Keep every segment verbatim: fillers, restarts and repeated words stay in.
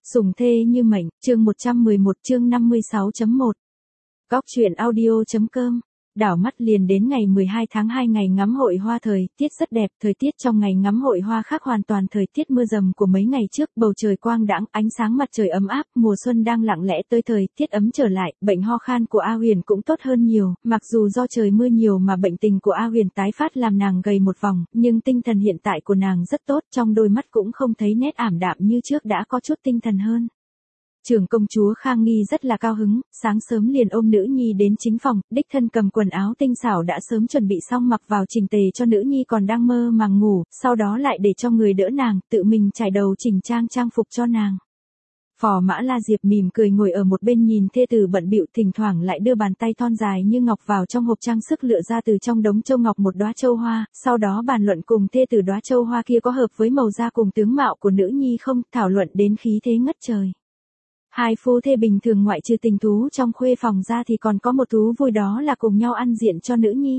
Sủng thê như mệnh, chương một trăm mười một chương năm mươi sáu chấm một. Góc truyện audio.com. Đảo mắt liền đến ngày mười hai tháng hai, ngày ngắm hội hoa, thời tiết rất đẹp. Thời tiết trong ngày ngắm hội hoa khác hoàn toàn thời tiết mưa dầm của mấy ngày trước. Bầu trời quang đãng, ánh sáng mặt trời ấm áp, mùa xuân đang lặng lẽ tới, thời tiết ấm trở lại. Bệnh ho khan của A Huyền cũng tốt hơn nhiều, mặc dù do trời mưa nhiều mà bệnh tình của A Huyền tái phát làm nàng gầy một vòng, nhưng tinh thần hiện tại của nàng rất tốt, trong đôi mắt cũng không thấy nét ảm đạm như trước, đã có chút tinh thần hơn. Trưởng công chúa Khang Nghi rất là cao hứng, sáng sớm liền ôm nữ nhi đến chính phòng, đích thân cầm quần áo tinh xảo đã sớm chuẩn bị xong mặc vào chỉnh tề cho nữ nhi còn đang mơ màng ngủ, sau đó lại để cho người đỡ nàng, tự mình trải đầu chỉnh trang trang phục cho nàng. Phò Mã La Diệp mỉm cười ngồi ở một bên nhìn thê tử bận bịu, thỉnh thoảng lại đưa bàn tay thon dài như ngọc vào trong hộp trang sức lựa ra từ trong đống châu ngọc một đóa châu hoa, sau đó bàn luận cùng thê tử đóa châu hoa kia có hợp với màu da cùng tướng mạo của nữ nhi không, thảo luận đến khí thế ngất trời. Hai phu thê bình thường ngoại trừ tình thú trong khuê phòng ra thì còn có một thú vui, đó là cùng nhau ăn diện cho nữ nhi.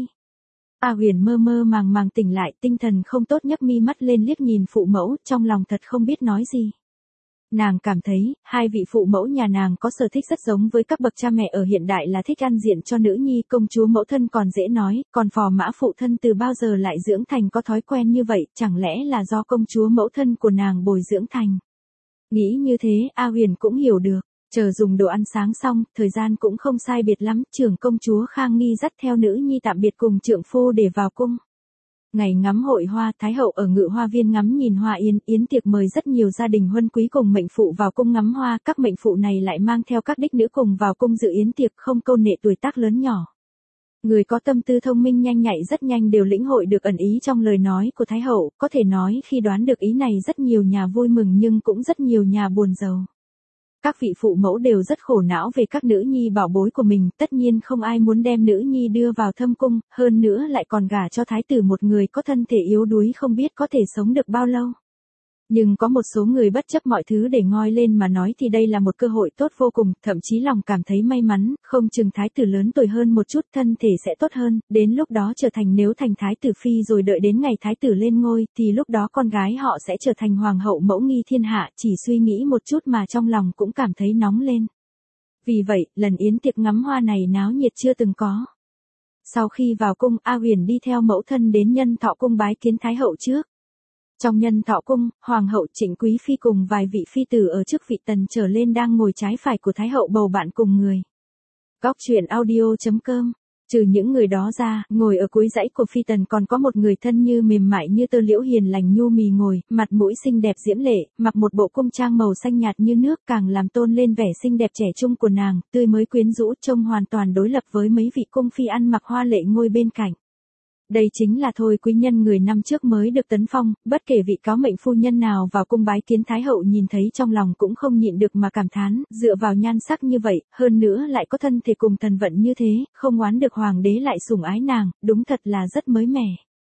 A Huyền mơ mơ màng màng tỉnh lại, tinh thần không tốt, nhấc mi mắt lên liếc nhìn phụ mẫu, trong lòng thật không biết nói gì. Nàng cảm thấy, hai vị phụ mẫu nhà nàng có sở thích rất giống với các bậc cha mẹ ở hiện đại là thích ăn diện cho nữ nhi. Công chúa mẫu thân còn dễ nói, còn Phò Mã phụ thân từ bao giờ lại dưỡng thành có thói quen như vậy, chẳng lẽ là do công chúa mẫu thân của nàng bồi dưỡng thành. Nghĩ như thế, A Huyền cũng hiểu được. Chờ dùng đồ ăn sáng xong, thời gian cũng không sai biệt lắm, trưởng công chúa Khang Nghi dắt theo nữ nhi tạm biệt cùng trượng phu để vào cung. Ngày ngắm hội hoa, Thái hậu ở Ngự Hoa Viên ngắm nhìn hoa yến, yến tiệc mời rất nhiều gia đình huân quý cùng mệnh phụ vào cung ngắm hoa, các mệnh phụ này lại mang theo các đích nữ cùng vào cung dự yến tiệc, không câu nệ tuổi tác lớn nhỏ. Người có tâm tư thông minh nhanh nhạy rất nhanh đều lĩnh hội được ẩn ý trong lời nói của Thái hậu, có thể nói khi đoán được ý này rất nhiều nhà vui mừng nhưng cũng rất nhiều nhà buồn rầu. Các vị phụ mẫu đều rất khổ não về các nữ nhi bảo bối của mình, tất nhiên không ai muốn đem nữ nhi đưa vào thâm cung, hơn nữa lại còn gả cho thái tử một người có thân thể yếu đuối không biết có thể sống được bao lâu. Nhưng có một số người bất chấp mọi thứ để ngoi lên mà nói thì đây là một cơ hội tốt vô cùng, thậm chí lòng cảm thấy may mắn, không chừng thái tử lớn tuổi hơn một chút thân thể sẽ tốt hơn, đến lúc đó trở thành nếu thành thái tử phi rồi đợi đến ngày thái tử lên ngôi thì lúc đó con gái họ sẽ trở thành hoàng hậu mẫu nghi thiên hạ, chỉ suy nghĩ một chút mà trong lòng cũng cảm thấy nóng lên. Vì vậy, lần yến tiệc ngắm hoa này náo nhiệt chưa từng có. Sau khi vào cung, A Huyền đi theo mẫu thân đến Nhân Thọ cung bái kiến thái hậu trước. Trong Nhân Thọ cung, hoàng hậu Trịnh Quý phi cùng vài vị phi tử ở chức vị tần trở lên đang ngồi trái phải của thái hậu bầu bạn cùng người. Góc truyện audio.com. Trừ những người đó ra, ngồi ở cuối dãy của phi tần còn có một người thân như mềm mại như tơ liễu, hiền lành nhu mì ngồi, mặt mũi xinh đẹp diễm lệ, mặc một bộ cung trang màu xanh nhạt như nước, càng làm tôn lên vẻ xinh đẹp trẻ trung của nàng, tươi mới quyến rũ, trông hoàn toàn đối lập với mấy vị cung phi ăn mặc hoa lệ ngồi bên cạnh. Đây chính là Thôi quý nhân người năm trước mới được tấn phong, bất kể vị cáo mệnh phu nhân nào vào cung bái kiến thái hậu nhìn thấy trong lòng cũng không nhịn được mà cảm thán, dựa vào nhan sắc như vậy, hơn nữa lại có thân thể cùng thần vận như thế, không oán được hoàng đế lại sủng ái nàng, đúng thật là rất mới mẻ.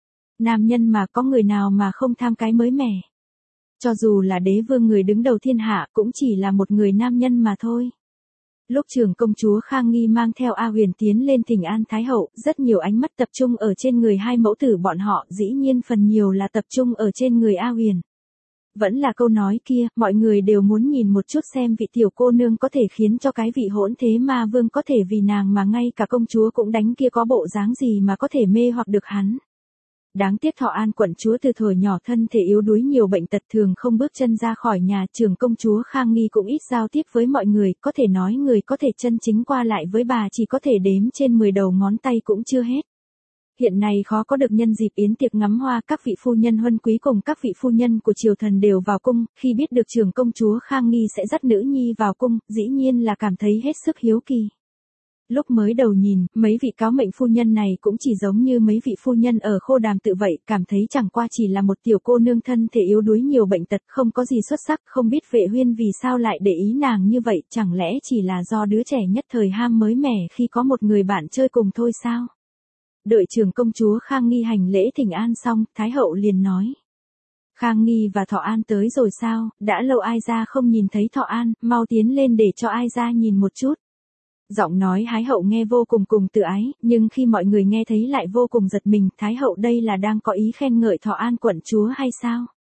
Nam nhân mà có người nào mà không tham cái mới mẻ. Cho dù là đế vương người đứng đầu thiên hạ cũng chỉ là một người nam nhân mà thôi. Lúc trưởng công chúa Khang Nghi mang theo A Huyền tiến lên thỉnh an thái hậu, rất nhiều ánh mắt tập trung ở trên người hai mẫu tử bọn họ, dĩ nhiên phần nhiều là tập trung ở trên người A Huyền. Vẫn là câu nói kia, mọi người đều muốn nhìn một chút xem vị tiểu cô nương có thể khiến cho cái vị hỗn thế ma vương có thể vì nàng mà ngay cả công chúa cũng đánh kia có bộ dáng gì mà có thể mê hoặc được hắn. Đáng tiếc Thọ An quận chúa từ thuở nhỏ thân thể yếu đuối nhiều bệnh tật, thường không bước chân ra khỏi nhà, trưởng công chúa Khang Nghi cũng ít giao tiếp với mọi người, có thể nói người có thể chân chính qua lại với bà chỉ có thể đếm trên mười đầu ngón tay cũng chưa hết. Hiện nay khó có được nhân dịp yến tiệc ngắm hoa, các vị phu nhân huân quý cùng các vị phu nhân của triều thần đều vào cung, khi biết được trưởng công chúa Khang Nghi sẽ dắt nữ nhi vào cung, dĩ nhiên là cảm thấy hết sức hiếu kỳ. Lúc mới đầu nhìn, mấy vị cáo mệnh phu nhân này cũng chỉ giống như mấy vị phu nhân ở Khô Đàm Tự vậy, cảm thấy chẳng qua chỉ là một tiểu cô nương thân thể yếu đuối nhiều bệnh tật, không có gì xuất sắc, không biết Vệ Huyên vì sao lại để ý nàng như vậy, chẳng lẽ chỉ là do đứa trẻ nhất thời ham mới mẻ khi có một người bạn chơi cùng thôi sao? Đợi trưởng công chúa Khang Nghi hành lễ thỉnh an xong, thái hậu liền nói: Khang Nghi và Thọ An tới rồi sao, đã lâu ai ra không nhìn thấy Thọ An, mau tiến lên để cho ai ra nhìn một chút. Giọng nói Thái hậu nghe vô cùng cùng tự ái, nhưng khi mọi người nghe thấy lại vô cùng giật mình, Thái hậu đây là đang có ý khen ngợi Thọ An quận chúa hay sao?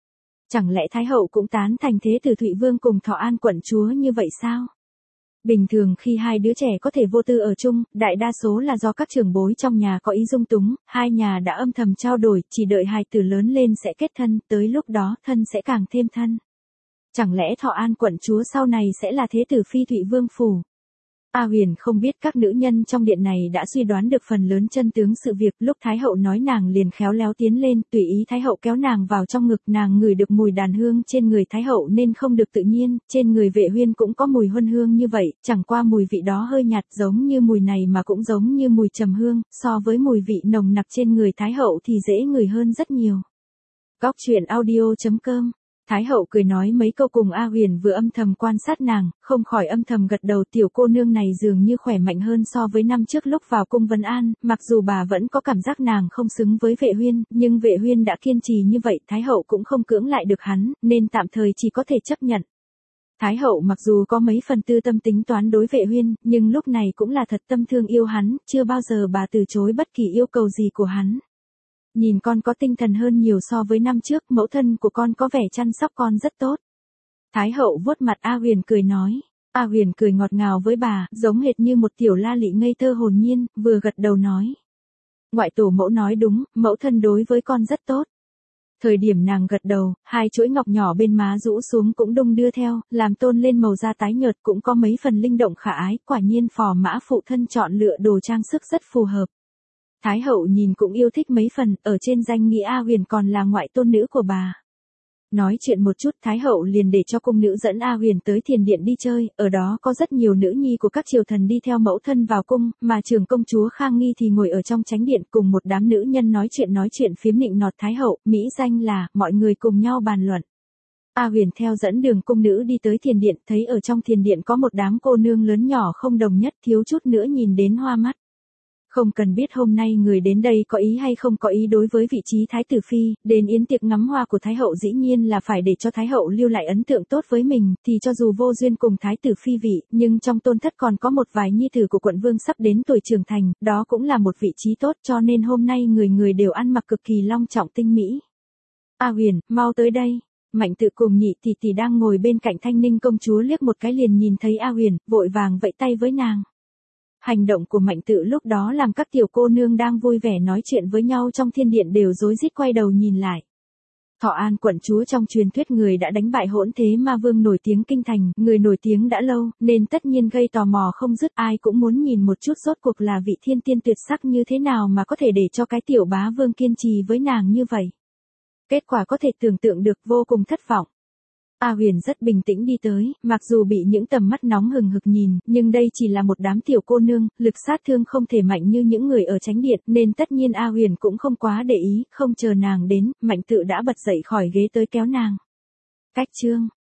Chẳng lẽ Thái hậu cũng tán thành thế tử Thụy Vương cùng Thọ An quận chúa như vậy sao? Bình thường khi hai đứa trẻ có thể vô tư ở chung, đại đa số là do các trưởng bối trong nhà có ý dung túng, hai nhà đã âm thầm trao đổi, chỉ đợi hài tử lớn lên sẽ kết thân, tới lúc đó thân sẽ càng thêm thân. Chẳng lẽ Thọ An quận chúa sau này sẽ là thế tử phi Thụy Vương phủ? A Huyền không biết các nữ nhân trong điện này đã suy đoán được phần lớn chân tướng sự việc, lúc Thái hậu nói nàng liền khéo léo tiến lên, tùy ý Thái hậu kéo nàng vào trong ngực, nàng ngửi được mùi đàn hương trên người Thái hậu nên không được tự nhiên, trên người Vệ Huyên cũng có mùi huân hương như vậy, chẳng qua mùi vị đó hơi nhạt giống như mùi này mà cũng giống như mùi trầm hương, so với mùi vị nồng nặc trên người Thái hậu thì dễ ngửi hơn rất nhiều. Góc truyện audio chấm com. Thái hậu cười nói mấy câu cùng A Huyền vừa âm thầm quan sát nàng, không khỏi âm thầm gật đầu, tiểu cô nương này dường như khỏe mạnh hơn so với năm trước lúc vào cung Vân An, mặc dù bà vẫn có cảm giác nàng không xứng với Vệ Huyên, nhưng Vệ Huyên đã kiên trì như vậy, Thái hậu cũng không cưỡng lại được hắn, nên tạm thời chỉ có thể chấp nhận. Thái hậu mặc dù có mấy phần tư tâm tính toán đối Vệ Huyên, nhưng lúc này cũng là thật tâm thương yêu hắn, chưa bao giờ bà từ chối bất kỳ yêu cầu gì của hắn. Nhìn con có tinh thần hơn nhiều so với năm trước, mẫu thân của con có vẻ chăm sóc con rất tốt. Thái hậu vuốt mặt A Huyền cười nói. A Huyền cười ngọt ngào với bà, giống hệt như một tiểu la lị ngây thơ hồn nhiên, vừa gật đầu nói. Ngoại tổ mẫu nói đúng, mẫu thân đối với con rất tốt. Thời điểm nàng gật đầu, hai chuỗi ngọc nhỏ bên má rũ xuống cũng đung đưa theo, làm tôn lên màu da tái nhợt, cũng có mấy phần linh động khả ái, quả nhiên phò mã phụ thân chọn lựa đồ trang sức rất phù hợp. Thái hậu nhìn cũng yêu thích mấy phần, ở trên danh nghĩa A Huyền còn là ngoại tôn nữ của bà. Nói chuyện một chút, Thái hậu liền để cho cung nữ dẫn A Huyền tới thiền điện đi chơi, ở đó có rất nhiều nữ nhi của các triều thần đi theo mẫu thân vào cung, mà trưởng công chúa Khang Nghi thì ngồi ở trong chánh điện cùng một đám nữ nhân nói chuyện nói chuyện phiếm nịnh nọt Thái hậu, mỹ danh là, mọi người cùng nhau bàn luận. A Huyền theo dẫn đường cung nữ đi tới thiền điện, thấy ở trong thiền điện có một đám cô nương lớn nhỏ không đồng nhất, thiếu chút nữa nhìn đến hoa mắt. Không cần biết hôm nay người đến đây có ý hay không có ý đối với vị trí Thái tử Phi, đến yến tiệc ngắm hoa của Thái hậu dĩ nhiên là phải để cho Thái hậu lưu lại ấn tượng tốt với mình, thì cho dù vô duyên cùng Thái tử Phi vị, nhưng trong tôn thất còn có một vài nhi tử của quận vương sắp đến tuổi trưởng thành, đó cũng là một vị trí tốt, cho nên hôm nay người người đều ăn mặc cực kỳ long trọng tinh mỹ. A Huyền, mau tới đây. Mạnh Tự cùng nhị tỷ tỷ đang ngồi bên cạnh Thanh Ninh công chúa liếc một cái liền nhìn thấy A Huyền, vội vàng vẫy tay với nàng. Hành động của Mạnh Tự lúc đó làm các tiểu cô nương đang vui vẻ nói chuyện với nhau trong thiên điện đều rối rít quay đầu nhìn lại. Thọ An quận chúa trong truyền thuyết người đã đánh bại Hỗn Thế Ma Vương nổi tiếng kinh thành, người nổi tiếng đã lâu, nên tất nhiên gây tò mò không dứt, ai cũng muốn nhìn một chút rốt cuộc là vị thiên tiên tuyệt sắc như thế nào mà có thể để cho cái tiểu bá vương kiên trì với nàng như vậy. Kết quả có thể tưởng tượng được, vô cùng thất vọng. A Huyền rất bình tĩnh đi tới, mặc dù bị những tầm mắt nóng hừng hực nhìn, nhưng đây chỉ là một đám tiểu cô nương, lực sát thương không thể mạnh như những người ở chánh điện, nên tất nhiên A Huyền cũng không quá để ý, không chờ nàng đến, Mạnh Tự đã bật dậy khỏi ghế tới kéo nàng. Cách chương